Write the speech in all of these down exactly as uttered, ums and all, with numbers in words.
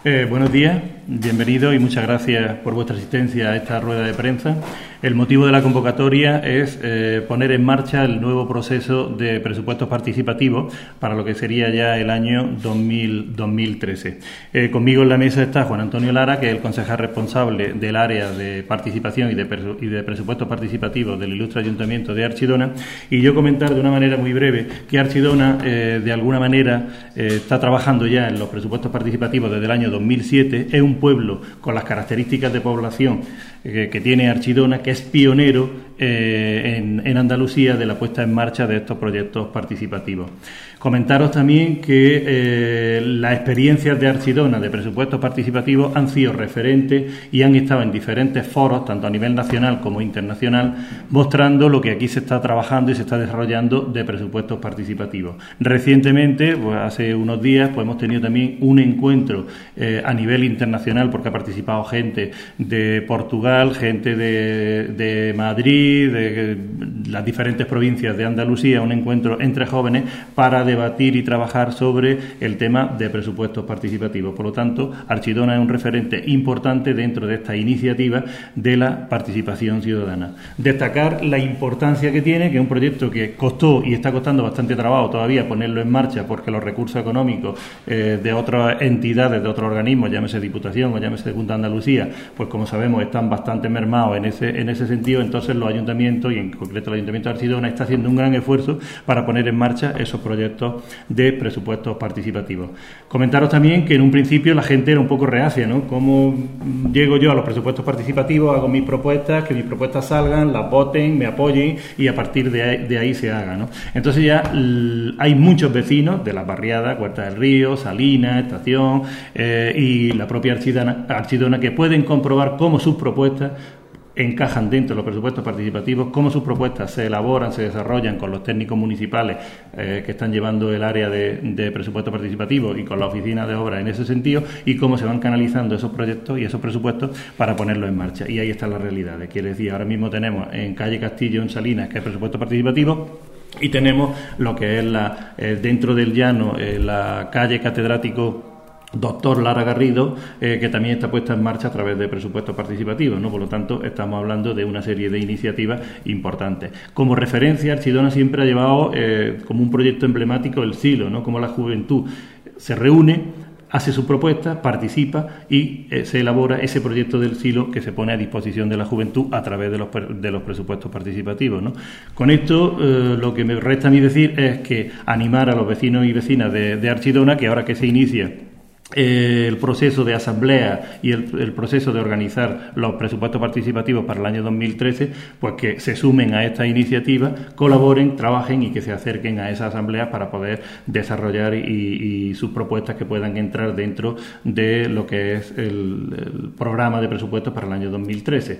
Eh, buenos días, bienvenidos y muchas gracias por vuestra asistencia a esta rueda de prensa. El motivo de la convocatoria es eh, poner en marcha el nuevo proceso de presupuestos participativos para lo que sería ya el año dos mil trece. Eh, conmigo en la mesa está Juan Antonio Lara, que es el concejal responsable del área de participación y de, y de presupuestos participativos del Ilustre Ayuntamiento de Archidona, y yo comentar de una manera muy breve que Archidona eh, de alguna manera eh, está trabajando ya en los presupuestos participativos desde el año dos mil siete. Es un pueblo con las características de población eh, que tiene Archidona, que es pionero eh, en, en Andalucía de la puesta en marcha de estos proyectos participativos. Comentaros también que eh, las experiencias de Archidona de presupuestos participativos han sido referentes y han estado en diferentes foros, tanto a nivel nacional como internacional, mostrando lo que aquí se está trabajando y se está desarrollando de presupuestos participativos. Recientemente, pues hace unos días, pues hemos tenido también un encuentro eh, a nivel internacional, porque ha participado gente de Portugal, gente de, de Madrid, de las diferentes provincias de Andalucía, un encuentro entre jóvenes para debatir y trabajar sobre el tema de presupuestos participativos. Por lo tanto, Archidona es un referente importante dentro de esta iniciativa de la participación ciudadana. Destacar la importancia que tiene, que es un proyecto que costó y está costando bastante trabajo todavía ponerlo en marcha, porque los recursos económicos eh, de otras entidades, de otros organismos, llámese Diputación o llámese Junta de Andalucía, pues como sabemos están bastante mermados en ese, en ese sentido. Entonces los ayuntamientos, y en concreto el Ayuntamiento de Archidona, está haciendo un gran esfuerzo para poner en marcha esos proyectos de presupuestos participativos. Comentaros también que en un principio la gente era un poco reacia, ¿no? ¿Cómo llego yo a los presupuestos participativos, hago mis propuestas, que mis propuestas salgan, las voten, me apoyen y a partir de ahí, de ahí se haga, ¿no? Entonces ya l- hay muchos vecinos de las barriadas, Huerta del Río, Salinas, Estación eh, y la propia Archidona, Archidona, que pueden comprobar cómo sus propuestas encajan dentro de los presupuestos participativos, cómo sus propuestas se elaboran, se desarrollan con los técnicos municipales eh, que están llevando el área de, de presupuestos participativos y con la oficina de obra en ese sentido, y cómo se van canalizando esos proyectos y esos presupuestos para ponerlos en marcha. Y ahí están las realidades. Quiere decir, ahora mismo tenemos en Calle Castillo, en Salinas, que es presupuesto participativo, y tenemos lo que es la eh, dentro del llano, eh, la calle Catedrático Doctor Lara Garrido, eh, que también está puesta en marcha a través de presupuestos participativos, ¿no? Por lo tanto, estamos hablando de una serie de iniciativas importantes. Como referencia, Archidona siempre ha llevado eh, como un proyecto emblemático el Silo, ¿no? Como la juventud se reúne, hace su propuesta, participa y eh, se elabora ese proyecto del Silo que se pone a disposición de la juventud a través de los, de los presupuestos participativos, ¿no? Con esto, eh, lo que me resta a mí decir es que animar a los vecinos y vecinas de, de Archidona, que ahora que se inicia Eh, el proceso de asamblea y el, el proceso de organizar los presupuestos participativos para el año dos mil trece, pues que se sumen a esta iniciativa, colaboren, trabajen y que se acerquen a esa asamblea para poder desarrollar y, y sus propuestas que puedan entrar dentro de lo que es el, el programa de presupuestos para el año dos mil trece.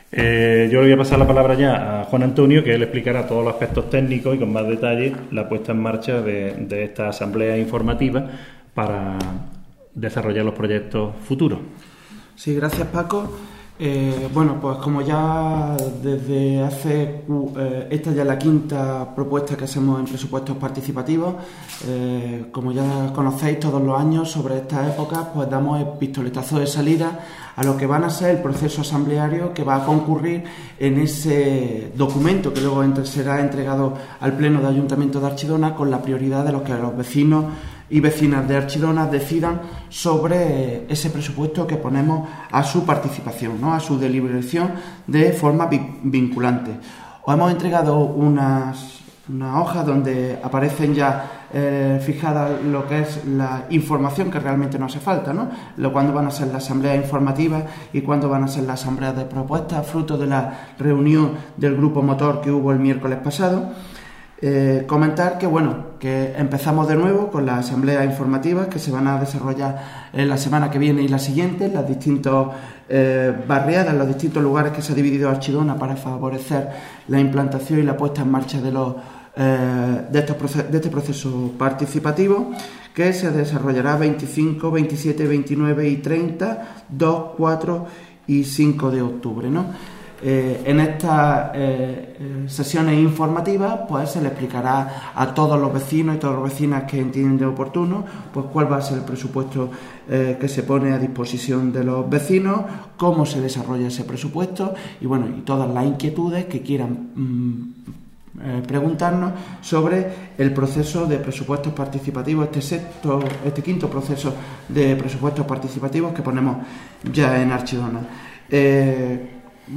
Eh, yo le voy a pasar la palabra ya a Juan Antonio, que él explicará todos los aspectos técnicos y con más detalle la puesta en marcha de, de esta asamblea informativa para desarrollar los proyectos futuros. Sí, gracias, Paco. Eh, bueno, pues como ya desde hace, eh, esta ya es la quinta propuesta que hacemos en presupuestos participativos, eh, como ya conocéis todos los años sobre estas épocas, pues damos el pistoletazo de salida a lo que van a ser el proceso asambleario que va a concurrir en ese documento que luego entre, será entregado al Pleno de Ayuntamiento de Archidona, con la prioridad de los que los vecinos y vecinas de Archidona decidan sobre ese presupuesto que ponemos a su participación, ¿no? A su deliberación de forma vinculante. Os hemos entregado unas, unas hojas donde aparecen ya eh, fijada lo que es la información que realmente nos hace falta, ¿no? Lo, cuándo van a ser las asambleas informativas y cuándo van a ser las asambleas de propuestas, fruto de la reunión del grupo motor que hubo el miércoles pasado. Eh, comentar que bueno que empezamos de nuevo con las asambleas informativas que se van a desarrollar en la semana que viene y la siguiente, en las distintas eh, barriadas, en los distintos lugares que se ha dividido Archidona para favorecer la implantación y la puesta en marcha de los eh, de, estos proces- de este proceso participativo, que se desarrollará veinticinco, veintisiete, veintinueve y treinta, dos, cuatro y cinco de octubre, ¿no? Eh, en estas eh, eh, sesiones informativas pues se le explicará a todos los vecinos y todas las vecinas que entienden oportuno pues cuál va a ser el presupuesto eh, que se pone a disposición de los vecinos, cómo se desarrolla ese presupuesto y bueno y todas las inquietudes que quieran mmm, eh, preguntarnos sobre el proceso de presupuestos participativos, este sexto, este quinto proceso de presupuestos participativos que ponemos ya en Archidona. Eh,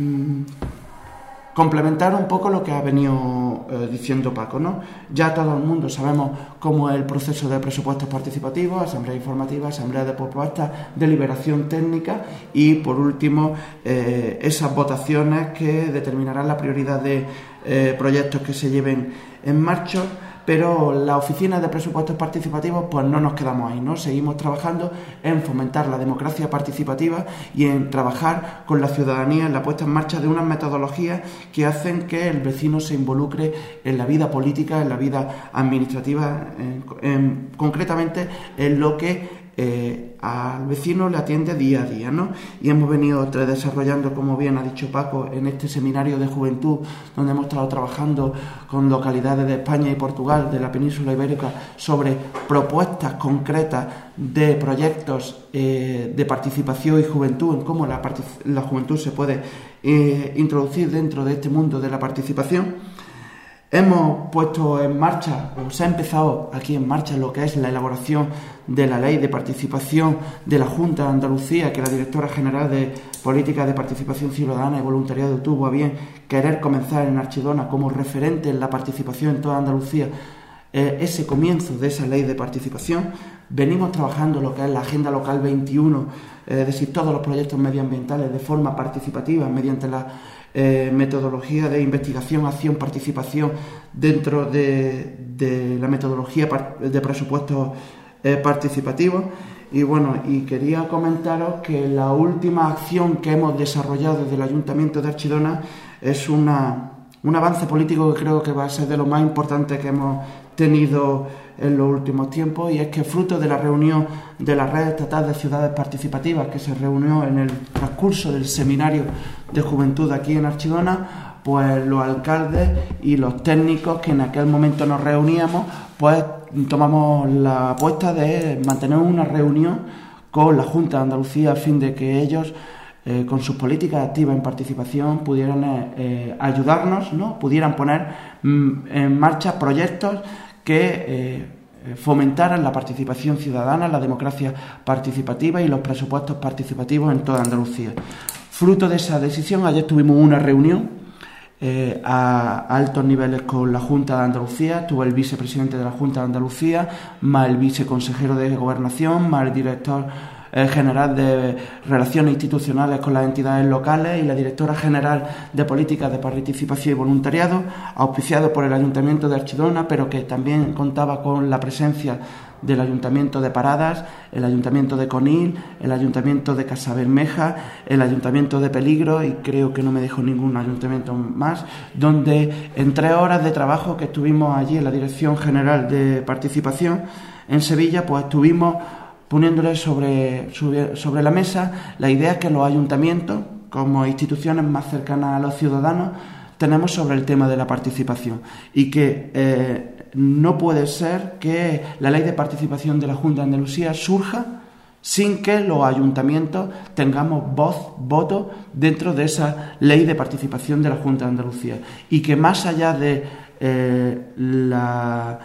complementar un poco lo que ha venido eh, diciendo Paco, ¿no? Ya todo el mundo sabemos cómo es el proceso de presupuestos participativos, asamblea informativa, asamblea de propuestas, deliberación técnica y, por último, eh, esas votaciones que determinarán la prioridad de eh, proyectos que se lleven en marcha. Pero las oficinas de presupuestos participativos pues no nos quedamos ahí, ¿no? Seguimos trabajando en fomentar la democracia participativa y en trabajar con la ciudadanía en la puesta en marcha de unas metodologías que hacen que el vecino se involucre en la vida política, en la vida administrativa, en, en, concretamente en lo que Eh, al vecino le atiende día a día, ¿no? Y hemos venido desarrollando, como bien ha dicho Paco, en este seminario de juventud, donde hemos estado trabajando con localidades de España y Portugal, de la península ibérica, sobre propuestas concretas de proyectos eh, de participación y juventud, en cómo la, partic- la juventud se puede eh, introducir dentro de este mundo de la participación. Hemos puesto en marcha, o se ha empezado aquí en marcha, lo que es la elaboración de la Ley de Participación de la Junta de Andalucía, que la Directora General de Política de Participación Ciudadana y Voluntariado tuvo a bien querer comenzar en Archidona como referente en la participación en toda Andalucía, eh, ese comienzo de esa Ley de Participación. Venimos trabajando lo que es la Agenda Local veintiuno, eh, es decir, todos los proyectos medioambientales de forma participativa mediante la Eh, metodología de investigación, acción, participación dentro de, de la metodología de presupuestos eh, participativos. Y bueno, y quería comentaros que la última acción que hemos desarrollado desde el Ayuntamiento de Archidona es una, un avance político que creo que va a ser de lo más importante que hemos tenido en los últimos tiempos, y es que fruto de la reunión de la Red Estatal de Ciudades Participativas que se reunió en el transcurso del seminario de juventud aquí en Archidona, pues los alcaldes y los técnicos que en aquel momento nos reuníamos, pues tomamos la apuesta de mantener una reunión con la Junta de Andalucía a fin de que ellos Eh, con sus políticas activas en participación pudieran eh, ayudarnos, ¿no? Pudieran poner mm, en marcha proyectos que eh, fomentaran la participación ciudadana, la democracia participativa y los presupuestos participativos en toda Andalucía. Fruto de esa decisión, ayer tuvimos una reunión eh, a, a altos niveles con la Junta de Andalucía. Estuvo el vicepresidente de la Junta de Andalucía, más el viceconsejero de Gobernación, más el director el general de Relaciones Institucionales con las entidades locales y la directora general de Políticas de Participación y Voluntariado, auspiciado por el Ayuntamiento de Archidona, pero que también contaba con la presencia del Ayuntamiento de Paradas, el Ayuntamiento de Conil, el Ayuntamiento de Casabermeja, el Ayuntamiento de Peligro, y creo que no me dejo ningún ayuntamiento más, donde en tres horas de trabajo que estuvimos allí en la Dirección General de Participación en Sevilla, pues estuvimos poniéndole sobre, sobre, sobre la mesa la idea que los ayuntamientos, como instituciones más cercanas a los ciudadanos, tenemos sobre el tema de la participación, y que eh, no puede ser que la Ley de Participación de la Junta de Andalucía surja sin que los ayuntamientos tengamos voz, voto dentro de esa Ley de Participación de la Junta de Andalucía, y que más allá de eh, la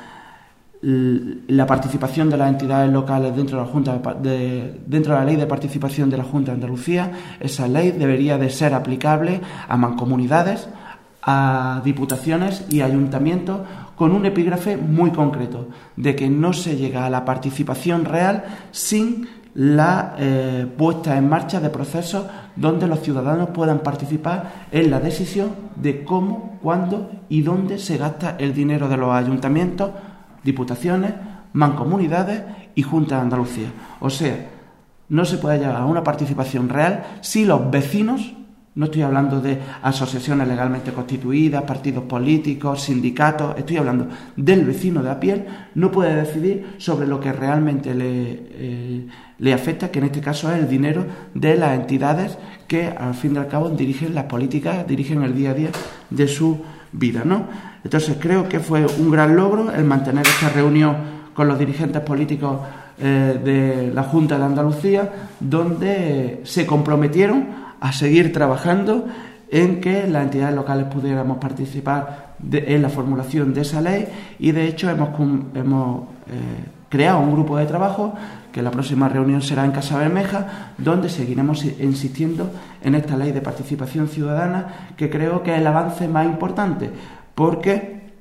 la participación de las entidades locales dentro de la Junta de, dentro de la Ley de Participación de la Junta de Andalucía, esa ley debería de ser aplicable a mancomunidades, a diputaciones y ayuntamientos, con un epígrafe muy concreto de que no se llega a la participación real sin la eh, puesta en marcha de procesos donde los ciudadanos puedan participar en la decisión de cómo, cuándo y dónde se gasta el dinero de los ayuntamientos, diputaciones, mancomunidades y Junta de Andalucía. O sea, no se puede llegar a una participación real si los vecinos No estoy hablando de asociaciones legalmente constituidas, partidos políticos, sindicatos. Estoy hablando del vecino de a pie. No puede decidir sobre lo que realmente le, eh, le afecta, que en este caso es el dinero de las entidades que, al fin y al cabo, dirigen las políticas, dirigen el día a día de su vida, ¿no? Entonces, creo que fue un gran logro el mantener esta reunión con los dirigentes políticos eh, de la Junta de Andalucía, donde se comprometieron a seguir trabajando en que las entidades locales pudiéramos participar de, en la formulación de esa ley, y de hecho hemos, hemos eh, creado un grupo de trabajo que la próxima reunión será en Casa Bermeja, donde seguiremos insistiendo en esta ley de participación ciudadana, que creo que es el avance más importante, porque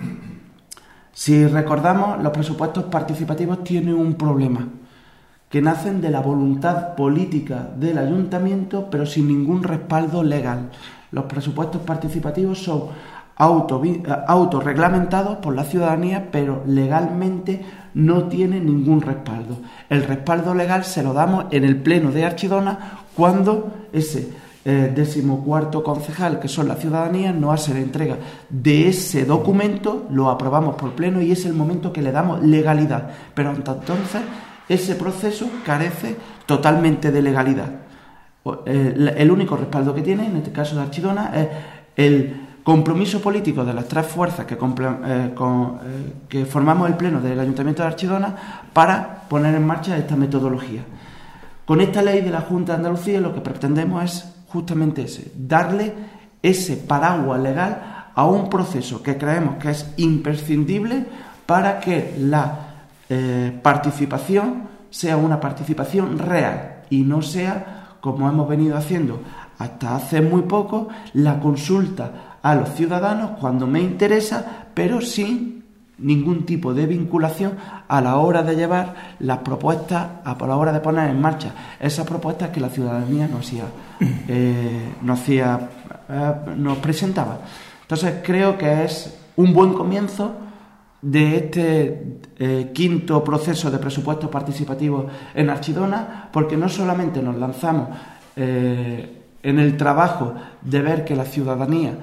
si recordamos, los presupuestos participativos tienen un problema, que nacen de la voluntad política del ayuntamiento, pero sin ningún respaldo legal. Los presupuestos participativos son auto, autorreglamentados por la ciudadanía, pero legalmente no tienen ningún respaldo. El respaldo legal se lo damos en el Pleno de Archidona, cuando ese eh, decimocuarto concejal, que son la ciudadanía, nos hace la entrega de ese documento, lo aprobamos por Pleno y es el momento que le damos legalidad. Pero hasta entonces ese proceso carece totalmente de legalidad. El único respaldo que tiene, en este caso de Archidona, es el compromiso político de las tres fuerzas que, eh, con, eh, que formamos el Pleno del Ayuntamiento de Archidona para poner en marcha esta metodología. Con esta ley de la Junta de Andalucía lo que pretendemos es justamente ese, darle ese paraguas legal a un proceso que creemos que es imprescindible para que la Eh, participación sea una participación real y no sea, como hemos venido haciendo hasta hace muy poco, la consulta a los ciudadanos cuando me interesa, pero sin ningún tipo de vinculación a la hora de llevar las propuestas, a la hora de poner en marcha esas propuestas que la ciudadanía nos hacía, eh, nos, hacía eh, nos presentaba. Entonces creo que es un buen comienzo de este eh, quinto proceso de presupuestos participativos en Archidona, porque no solamente nos lanzamos eh, en el trabajo de ver que la ciudadanía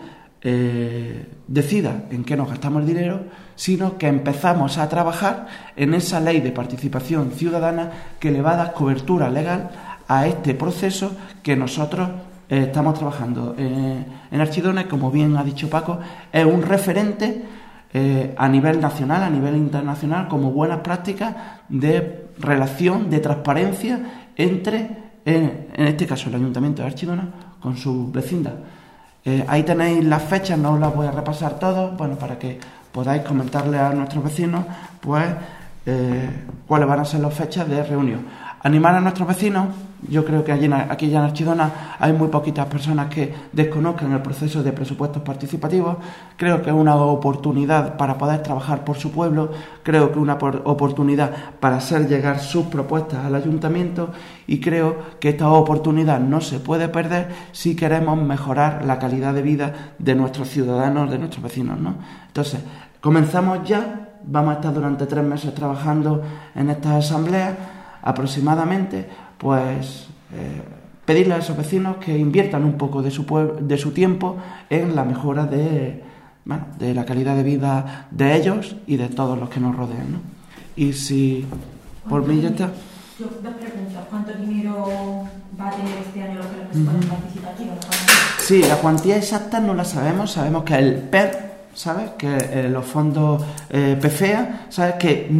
eh, decida en qué nos gastamos el dinero, sino que empezamos a trabajar en esa ley de participación ciudadana que le va a dar cobertura legal a este proceso que nosotros eh, estamos trabajando eh, en Archidona, y como bien ha dicho Paco, es un referente Eh, a nivel nacional, a nivel internacional, como buenas prácticas de relación, de transparencia entre, en, en este caso, el Ayuntamiento de Archidona con su vecindad. Eh, ahí tenéis las fechas, no os las voy a repasar todas, bueno, para que podáis comentarle a nuestros vecinos, pues, eh, cuáles van a ser las fechas de reunión. Animar a nuestros vecinos. Yo creo que allí, aquí ya en Archidona hay muy poquitas personas que desconozcan el proceso de presupuestos participativos. Creo que es una oportunidad para poder trabajar por su pueblo, creo que es una oportunidad para hacer llegar sus propuestas al ayuntamiento, y creo que esta oportunidad no se puede perder si queremos mejorar la calidad de vida de nuestros ciudadanos, de nuestros vecinos, ¿no? Entonces, comenzamos ya, vamos a estar durante tres meses trabajando en estas asambleas aproximadamente. Pues eh, pedirle a esos vecinos que inviertan un poco de su, de su tiempo en la mejora de, bueno, de la calidad de vida de ellos y de todos los que nos rodean, ¿no? Y si por mí ya está. Yo, dos preguntas. ¿Cuánto dinero va a tener este año los presupuestos uh-huh. participativos? Sí, la cuantía exacta no la sabemos. Sabemos que el P E R, ¿sabes? Que eh, los fondos eh, P F E A, ¿sabes? Que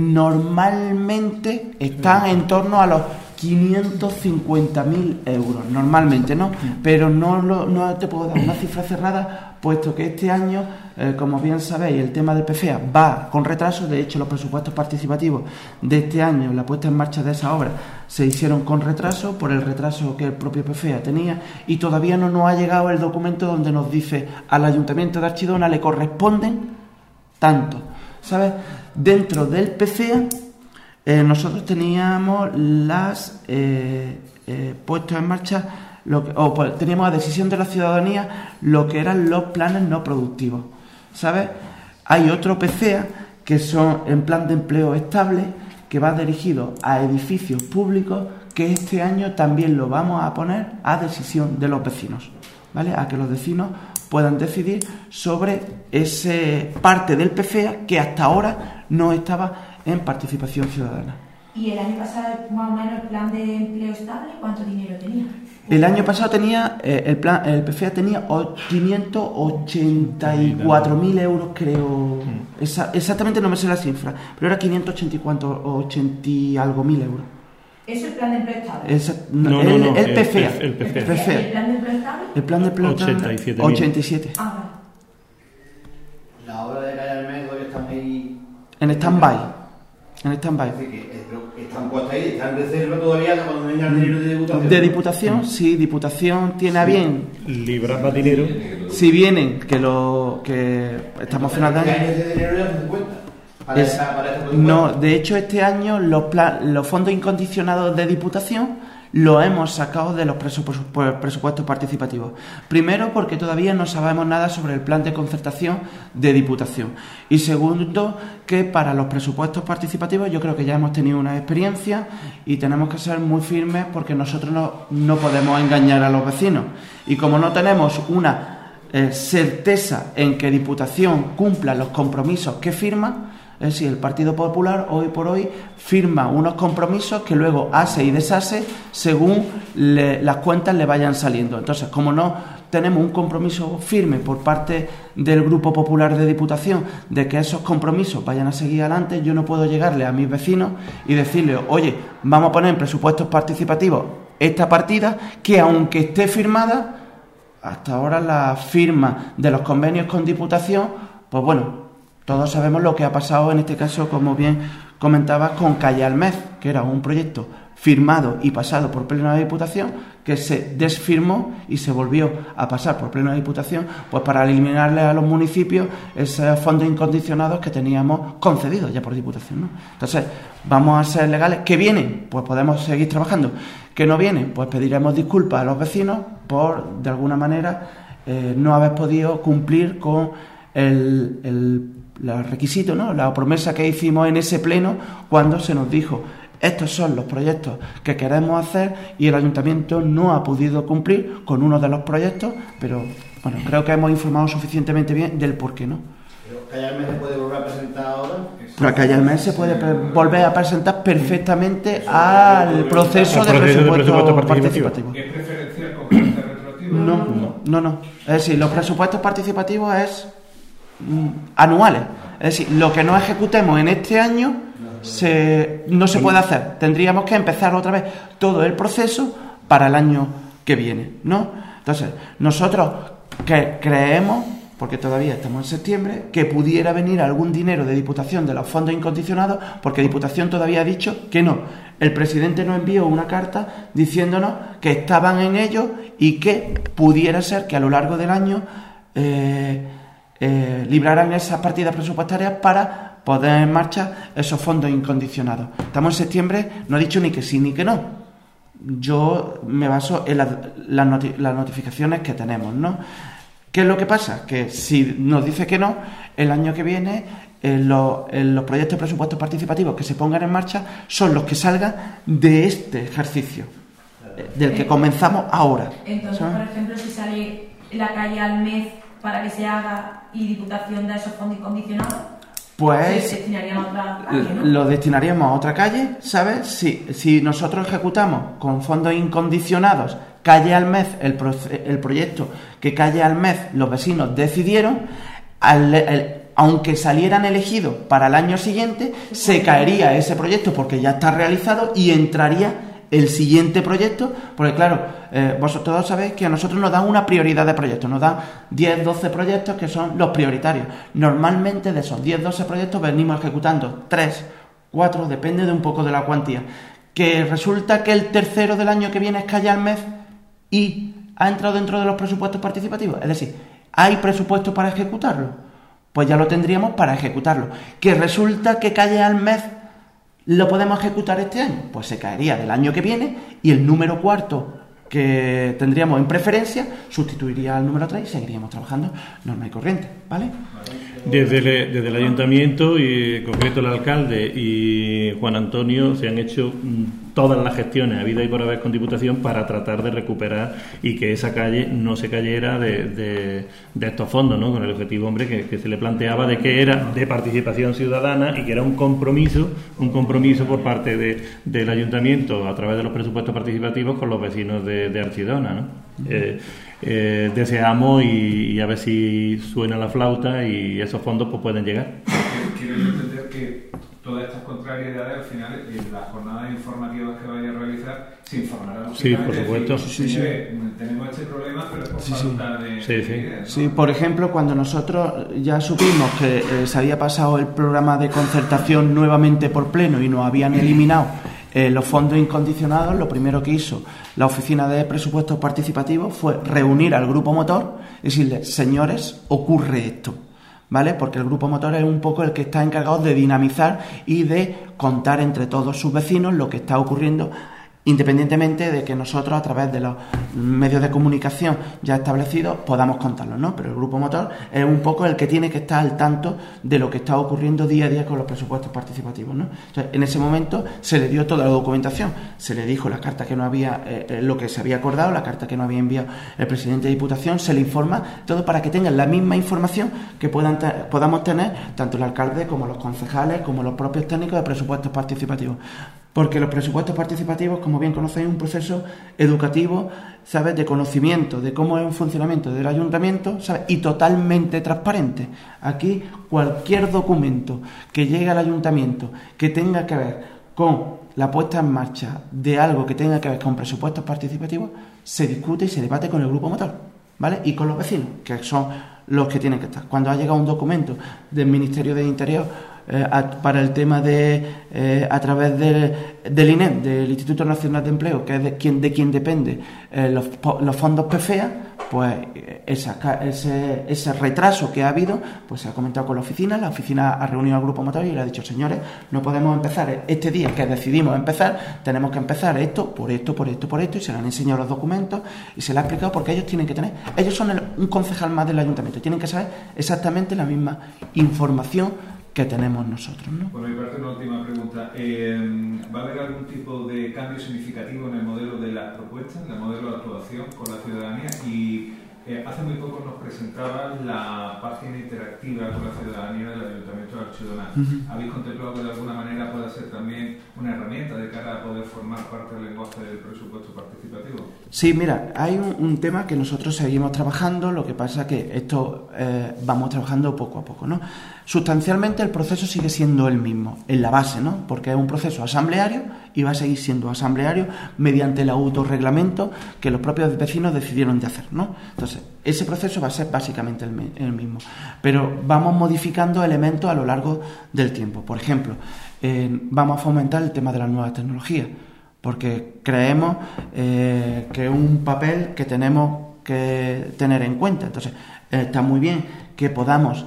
normalmente están en torno a los quinientos cincuenta mil euros, normalmente, ¿no? Pero no, lo, no te puedo dar una cifra cerrada, puesto que este año, eh, como bien sabéis, el tema del P F E A va con retraso. De hecho, los presupuestos participativos de este año, la puesta en marcha de esa obra, se hicieron con retraso, por el retraso que el propio P F E A tenía, y todavía no nos ha llegado el documento donde nos dice al Ayuntamiento de Archidona le corresponden tanto, ¿sabes? Dentro del P F E A, Eh, nosotros teníamos las eh, eh, puestos en marcha, lo que, o pues, teníamos a decisión de la ciudadanía lo que eran los planes no productivos, ¿sabes? Hay otro P F E A que son en plan de empleo estable, que va dirigido a edificios públicos, que este año también lo vamos a poner a decisión de los vecinos, ¿vale?, a que los vecinos puedan decidir sobre ese parte del P F E A que hasta ahora no estaba en participación ciudadana. ¿Y el año pasado, más o menos, el plan de empleo estable, cuánto dinero tenía? El año pasado tenía, eh, el plan, el P F E A tenía quinientos ochenta y cuatro mil euros, creo. Esa, exactamente no me sé la cifra, pero era quinientos ochenta y cuatro, ochenta y algo mil euros. ¿Eso es el plan de empleo estable? Esa, no, no, el, no, no, el P F E A. El, el P F E A. ¿El plan de empleo estable? El plan de empleo estable. ochenta y siete. ochenta y siete. Ah, vale. La obra de Calle Almés todavía están ahí. En stand-by. En stand-by. Así que eh, están puestas ahí, están en reserva todavía cuando venga el dinero de Diputación. De Diputación, sí, Diputación tiene a bien. Librar más dinero. Si vienen, que lo que estamos final de año. Ese dinero ya no se cuenta. Para Es- esta, para esta no, de hecho este año los, pla- los fondos incondicionados de Diputación los hemos sacado de los presupuestos, presupuestos participativos. Primero porque todavía no sabemos nada sobre el plan de concertación de Diputación. Y segundo que para los presupuestos participativos yo creo que ya hemos tenido una experiencia y tenemos que ser muy firmes porque nosotros no, no podemos engañar a los vecinos. Y como no tenemos una eh, certeza en que Diputación cumpla los compromisos que firma, es decir, el Partido Popular hoy por hoy firma unos compromisos que luego hace y deshace según le- las cuentas le vayan saliendo. Entonces, como no tenemos un compromiso firme por parte del Grupo Popular de Diputación de que esos compromisos vayan a seguir adelante, yo no puedo llegarle a mis vecinos y decirle, oye, vamos a poner en presupuestos participativos esta partida que aunque esté firmada, hasta ahora la firma de los convenios con Diputación, pues bueno, todos sabemos lo que ha pasado en este caso, como bien comentabas, con Calle Almez, que era un proyecto firmado y pasado por Pleno de Diputación, que se desfirmó y se volvió a pasar por Pleno de Diputación, pues para eliminarle a los municipios esos fondos incondicionados que teníamos concedidos ya por Diputación, ¿no? Entonces, vamos a ser legales. ¿Que vienen? Pues podemos seguir trabajando. ¿Que no vienen? Pues pediremos disculpas a los vecinos por, de alguna manera, eh, no haber podido cumplir con el... el los requisitos, ¿no?, la promesa que hicimos en ese pleno cuando se nos dijo estos son los proyectos que queremos hacer y el ayuntamiento no ha podido cumplir con uno de los proyectos, pero bueno, creo que hemos informado suficientemente bien del por qué no. Pero Calle Almés se puede volver a presentar ahora. Pero Calle Almés se puede pre- volver a presentar perfectamente al proceso de Al proceso de presupuesto presupuesto participativo. participativo. ¿Es preferencial con carácter retroactivo? No, no, no, no. Es decir, los presupuestos participativos es mm, anuales. Es decir, lo que no ejecutemos en este año se, no se puede hacer. Tendríamos que empezar otra vez todo el proceso para el año que viene, ¿no? Entonces, nosotros que creemos, porque todavía estamos en septiembre, que pudiera venir algún dinero de Diputación de los fondos incondicionados, porque Diputación todavía ha dicho que no. El presidente nos envió una carta diciéndonos que estaban en ello y que pudiera ser que a lo largo del año eh, eh, libraran esas partidas presupuestarias para poner en marcha esos fondos incondicionados. Estamos en septiembre, no ha dicho ni que sí ni que no. Yo me baso en las, las, noti- las notificaciones que tenemos, ¿no? ¿Qué es lo que pasa? Que si nos dice que no, el año que viene en los, en los proyectos de presupuestos participativos que se pongan en marcha son los que salgan de este ejercicio, eh, del que comenzamos ahora. Entonces, ¿sabes? por ejemplo, si sale la calle Almez para que se haga y Diputación da esos fondos incondicionados, Pues se destinarían a otra calle, ¿no? lo destinaríamos a otra calle, ¿sabes? Si, si nosotros ejecutamos con fondos incondicionados Calle Almez, el, pro, el proyecto que Calle Almez los vecinos decidieron, al, el, aunque salieran elegidos para el año siguiente, se caería ese proyecto porque ya está realizado y entraría el siguiente proyecto, porque claro, eh, vosotros todos sabéis que a nosotros nos dan una prioridad de proyectos, nos dan diez, doce proyectos que son los prioritarios. Normalmente de esos diez, doce proyectos venimos ejecutando tres, cuatro, depende de un poco de la cuantía. Que resulta que el tercero del año que viene es Calle Almez y ha entrado dentro de los presupuestos participativos, es decir, ¿hay presupuesto para ejecutarlo? Pues ya lo tendríamos para ejecutarlo. Que resulta que Calle Almez ¿lo podemos ejecutar este año? Pues se caería del año que viene y el número cuarto que tendríamos en preferencia sustituiría al número tres y seguiríamos trabajando normal y corriente, ¿vale? Desde el, desde el ayuntamiento y en concreto el alcalde y Juan Antonio se han hecho mm, todas las gestiones habidas y por haber con Diputación para tratar de recuperar y que esa calle no se cayera de, de, de estos fondos, ¿no? Con el objetivo, hombre, que, que se le planteaba de que era de participación ciudadana y que era un compromiso, un compromiso por parte de, del Ayuntamiento a través de los presupuestos participativos con los vecinos de, de Archidona, ¿no? Eh, eh, deseamos y, y a ver si suena la flauta y esos fondos pues pueden llegar. Quiero entender que todas estas contrariedades, al final, en las jornadas informativas que vaya a realizar, se informará. Sí, por supuesto. Decir, sí, sí, sí. Tenemos este problema, pero por sí, falta sí. de... Sí, sí. ideas, ¿no? Sí, por ejemplo, cuando nosotros ya supimos que eh, se había pasado el programa de concertación nuevamente por pleno y nos habían eliminado eh, los fondos incondicionados, lo primero que hizo la Oficina de Presupuestos Participativos fue reunir al grupo motor y decirle, señores, ocurre esto, ¿vale? Porque el grupo motor es un poco el que está encargado de dinamizar y de contar entre todos sus vecinos lo que está ocurriendo, independientemente de que nosotros a través de los medios de comunicación ya establecidos podamos contarlo, ¿no? Pero el grupo motor es un poco el que tiene que estar al tanto de lo que está ocurriendo día a día con los presupuestos participativos, ¿no? Entonces, en ese momento se le dio toda la documentación, se le dijo la carta que no había, eh, lo que se había acordado, la carta que no había enviado el presidente de Diputación, se le informa todo para que tengan la misma información que puedan te- podamos tener tanto el alcalde como los concejales como los propios técnicos de presupuestos participativos. Porque los presupuestos participativos, como bien conocéis, es un proceso educativo, ¿sabes?, de conocimiento de cómo es un funcionamiento del ayuntamiento, ¿sabes?, y totalmente transparente. Aquí cualquier documento que llegue al ayuntamiento que tenga que ver con la puesta en marcha de algo que tenga que ver con presupuestos participativos, se discute y se debate con el grupo motor, ¿vale?, y con los vecinos, que son los que tienen que estar. Cuando ha llegado un documento del Ministerio de Interior eh, a, para el tema de, eh, a través de, del I N E M, del Instituto Nacional de Empleo, que es de quien, de quien depende eh, los, los fondos P F E A, pues esa, ese, ese retraso que ha habido, pues se ha comentado con la oficina, la oficina ha reunido al grupo motor y le ha dicho, señores, no podemos empezar este día que decidimos empezar, tenemos que empezar esto, por esto, por esto, por esto, y se le han enseñado los documentos y se le ha explicado porque ellos tienen que tener, ellos son el, un concejal más del ayuntamiento, tienen que saber exactamente la misma información que tenemos nosotros, ¿no? Por mi parte, una última pregunta. Eh, ¿Va a haber algún tipo de cambio significativo en el modelo de las propuestas, en el modelo de actuación con la ciudadanía? Y eh, hace muy poco nos presentaban la página interactiva con la ciudadanía del Ayuntamiento de Archidona. Uh-huh. ¿Habéis contemplado que de alguna manera pueda ser también una herramienta de cara a poder formar parte del lenguaje del presupuesto participativo? Sí, mira, hay un, un tema que nosotros seguimos trabajando, lo que pasa que esto eh, vamos trabajando poco a poco, ¿no? Sustancialmente el proceso sigue siendo el mismo, en la base, ¿no? Porque es un proceso asambleario y va a seguir siendo asambleario mediante el autorreglamento que los propios vecinos decidieron de hacer, ¿no? Entonces, ese proceso va a ser básicamente el, el mismo, pero vamos modificando elementos a lo largo del tiempo. Por ejemplo, eh, vamos a fomentar el tema de las nuevas tecnologías, porque creemos eh, que es un papel que tenemos que tener en cuenta. Entonces, eh, está muy bien que podamos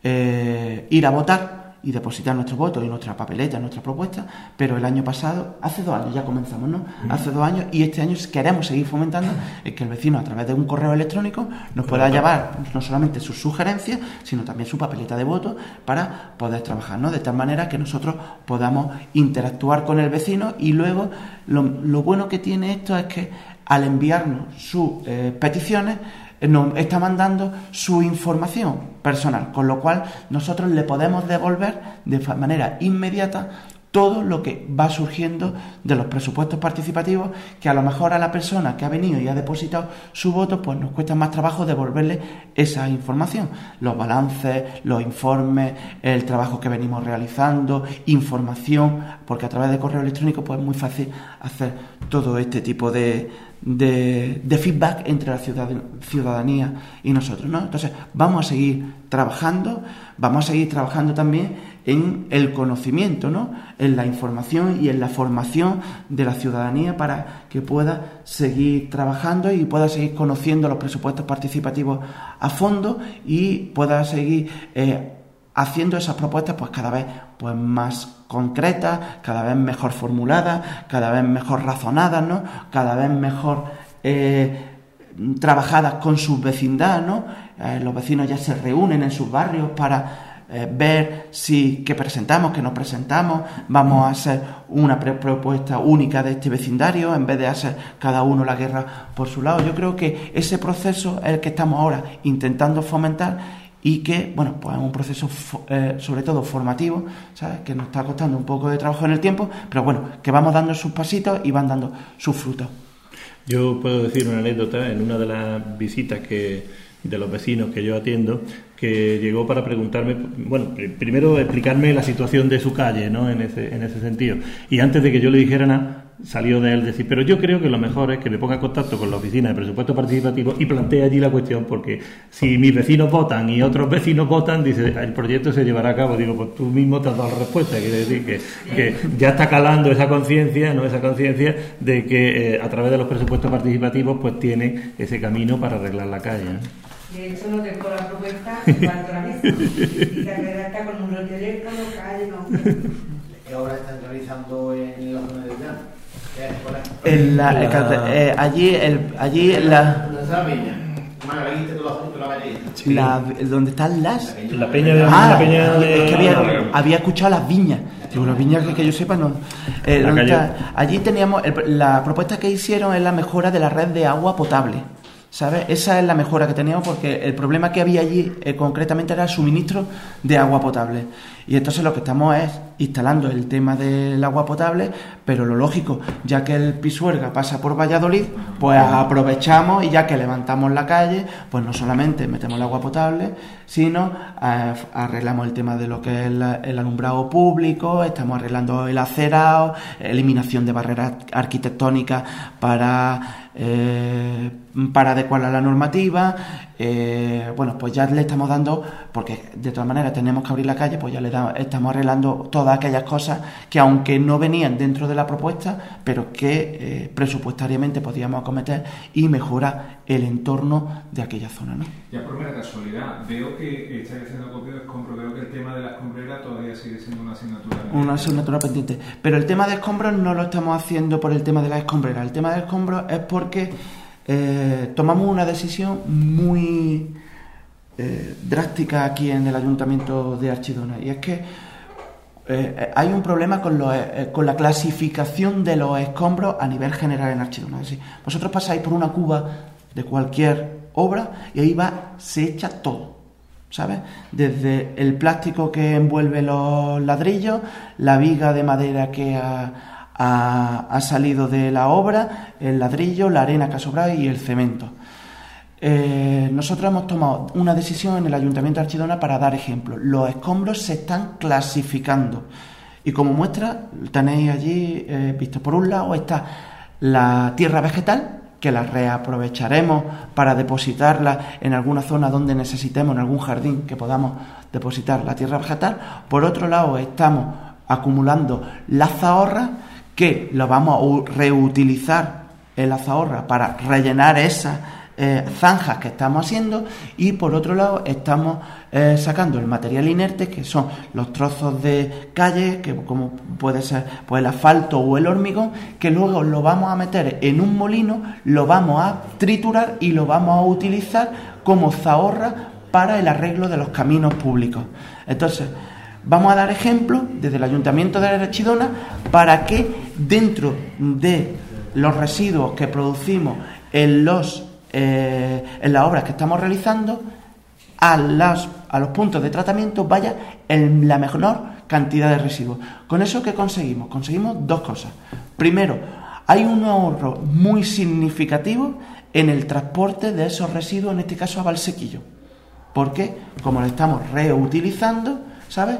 eh, ir a votar y depositar nuestros votos y nuestra papeleta, nuestra propuesta, pero el año pasado, hace dos años ya comenzamos, ¿no? Hace dos años, y este año queremos seguir fomentando es que el vecino, a través de un correo electrónico, nos pueda llevar no solamente sus sugerencias, sino también su papeleta de voto para poder trabajar, ¿no? De tal manera que nosotros podamos interactuar con el vecino y luego lo, lo bueno que tiene esto es que al enviarnos sus eh, peticiones, nos está mandando su información personal, con lo cual nosotros le podemos devolver de manera inmediata todo lo que va surgiendo de los presupuestos participativos, que a lo mejor a la persona que ha venido y ha depositado su voto, pues nos cuesta más trabajo devolverle esa información, los balances, los informes, el trabajo que venimos realizando, información, porque a través de correo electrónico pues es muy fácil hacer todo este tipo de De, de feedback entre la ciudadanía y nosotros, ¿no? Entonces, vamos a seguir trabajando, vamos a seguir trabajando también en el conocimiento, ¿no? En la información y en la formación de la ciudadanía para que pueda seguir trabajando y pueda seguir conociendo los presupuestos participativos a fondo y pueda seguir eh, haciendo esas propuestas pues cada vez pues más concretas, cada vez mejor formuladas, cada vez mejor razonadas, ¿no? Cada vez mejor eh, trabajadas con su vecindad, ¿no? Eh, los vecinos ya se reúnen en sus barrios para eh, ver si qué presentamos, qué no presentamos, vamos a hacer una pre- propuesta única de este vecindario en vez de hacer cada uno la guerra por su lado. Yo creo que ese proceso es el que estamos ahora intentando fomentar y que, bueno, pues es un proceso fo- eh, sobre todo formativo, ¿sabes? Que nos está costando un poco de trabajo en el tiempo, pero bueno, que vamos dando sus pasitos y van dando sus frutos. Yo puedo decir una anécdota en una de las visitas que de los vecinos que yo atiendo, que llegó para preguntarme, bueno, primero explicarme la situación de su calle, ¿no? En ese, en ese sentido. Y antes de que yo le dijera nada, salió de él decir, pero yo creo que lo mejor es que me ponga en contacto con la oficina de presupuesto participativo y plantee allí la cuestión, porque si mis vecinos votan y otros vecinos votan, dice, el proyecto se llevará a cabo. Digo, pues tú mismo te has dado la respuesta. Quiere decir que, que ya está calando esa conciencia, ¿no? Esa conciencia de que eh, a través de los presupuestos participativos pues tiene ese camino para arreglar la calle, ¿no? De hecho, no dejó la propuesta en cuanto a la misma. Y se redacta con un teléfono, calle, no. ¿Qué obras están realizando en la zona de Llano? En la, La- el cante- eh, allí, el, allí la, ¿Dónde está la peña? Malaguita, toda la junta, la galleta. la, donde están las... La peña de Ah, la peña de... es que había, había escuchado las viñas. Digo, las viñas que, que yo sepa no. Eh, La ¿dónde calle- está? Allí teníamos el- la propuesta que hicieron es la mejora de la red de agua potable, ¿sabes? Esa es la mejora que teníamos, porque el problema que había allí eh, concretamente era el suministro de agua potable. Y entonces lo que estamos es instalando el tema del agua potable, pero lo lógico, ya que el Pisuerga pasa por Valladolid, pues aprovechamos y ya que levantamos la calle, pues no solamente metemos el agua potable, sino eh, arreglamos el tema de lo que es la- el alumbrado público, estamos arreglando el acerado, eliminación de barreras arquitectónicas para, eh, para adecuar a la normativa. Eh, bueno, pues ya le estamos dando, porque de todas maneras tenemos que abrir la calle, pues ya le da- estamos arreglando todas aquellas cosas que aunque no venían dentro de la propuesta, pero que eh, presupuestariamente podíamos acometer y mejorar el entorno de aquella zona, ¿no? Ya por mera casualidad, veo que estáis haciendo copio de escombro, veo que el tema de la escombrera todavía sigue siendo una asignatura. Una asignatura pendiente. Pero el tema de escombros no lo estamos haciendo por el tema de la escombrera. El tema de escombros es porque eh, tomamos una decisión muy eh, drástica aquí en el Ayuntamiento de Archidona. Y es que eh, hay un problema con, los, eh, con la clasificación de los escombros a nivel general en Archidona. Es decir, vosotros pasáis por una cuba de cualquier obra y ahí va, se echa todo, ¿sabes? Desde el plástico que envuelve los ladrillos, la viga de madera que ha, ha, ha salido de la obra, el ladrillo, la arena que ha sobrado y el cemento. Eh, nosotros hemos tomado una decisión en el Ayuntamiento de Archidona para dar ejemplo. Los escombros se están clasificando y como muestra tenéis allí eh, visto, por un lado está la tierra vegetal, que la reaprovecharemos para depositarla en alguna zona donde necesitemos, en algún jardín que podamos depositar la tierra vegetal. Por otro lado, estamos acumulando la zahorra, que lo vamos a reutilizar en la zahorra para rellenar esas eh, zanjas que estamos haciendo. Y por otro lado, estamos eh, sacando el material inerte, que son los trozos de calle, que como puede ser pues el asfalto o el hormigón, que luego lo vamos a meter en un molino, lo vamos a triturar y lo vamos a utilizar como zahorra para el arreglo de los caminos públicos. Entonces, vamos a dar ejemplos desde el Ayuntamiento de Archidona para que dentro de los residuos que producimos en los eh, en las obras que estamos realizando, a, las, a los puntos de tratamiento vaya en la menor cantidad de residuos. ¿Con eso qué conseguimos? Conseguimos dos cosas. Primero, hay un ahorro muy significativo en el transporte de esos residuos, en este caso a Valsequillo. Porque, como lo estamos reutilizando, ¿sabes?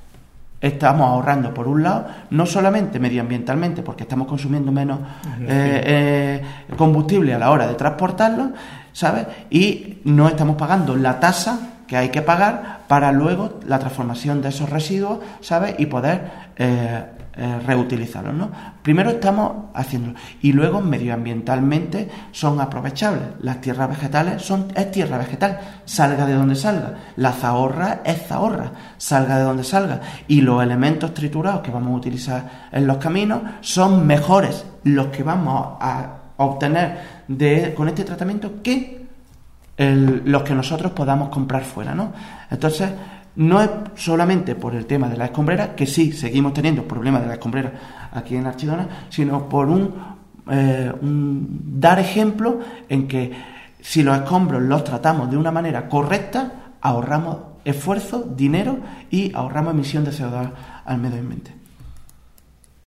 Estamos ahorrando, por un lado, no solamente medioambientalmente, porque estamos consumiendo menos eh, eh, combustible a la hora de transportarlo, ¿sabes? Y no estamos pagando la tasa que hay que pagar para luego la transformación de esos residuos, ¿sabes? Y poder eh, eh, reutilizarlos, ¿no? Primero estamos haciéndolo y luego medioambientalmente son aprovechables. Las tierras vegetales son es tierra vegetal, salga de donde salga. La zahorra es zahorra, salga de donde salga. Y los elementos triturados que vamos a utilizar en los caminos son mejores los que vamos a obtener de, con este tratamiento que el, los que nosotros podamos comprar fuera, ¿no? Entonces, No es solamente por el tema de la escombrera, que sí, seguimos teniendo problemas de la escombrera aquí en Archidona, sino por un, eh, un dar ejemplo en que si los escombros los tratamos de una manera correcta, ahorramos esfuerzo, dinero y ahorramos emisión de C O dos al medio ambiente.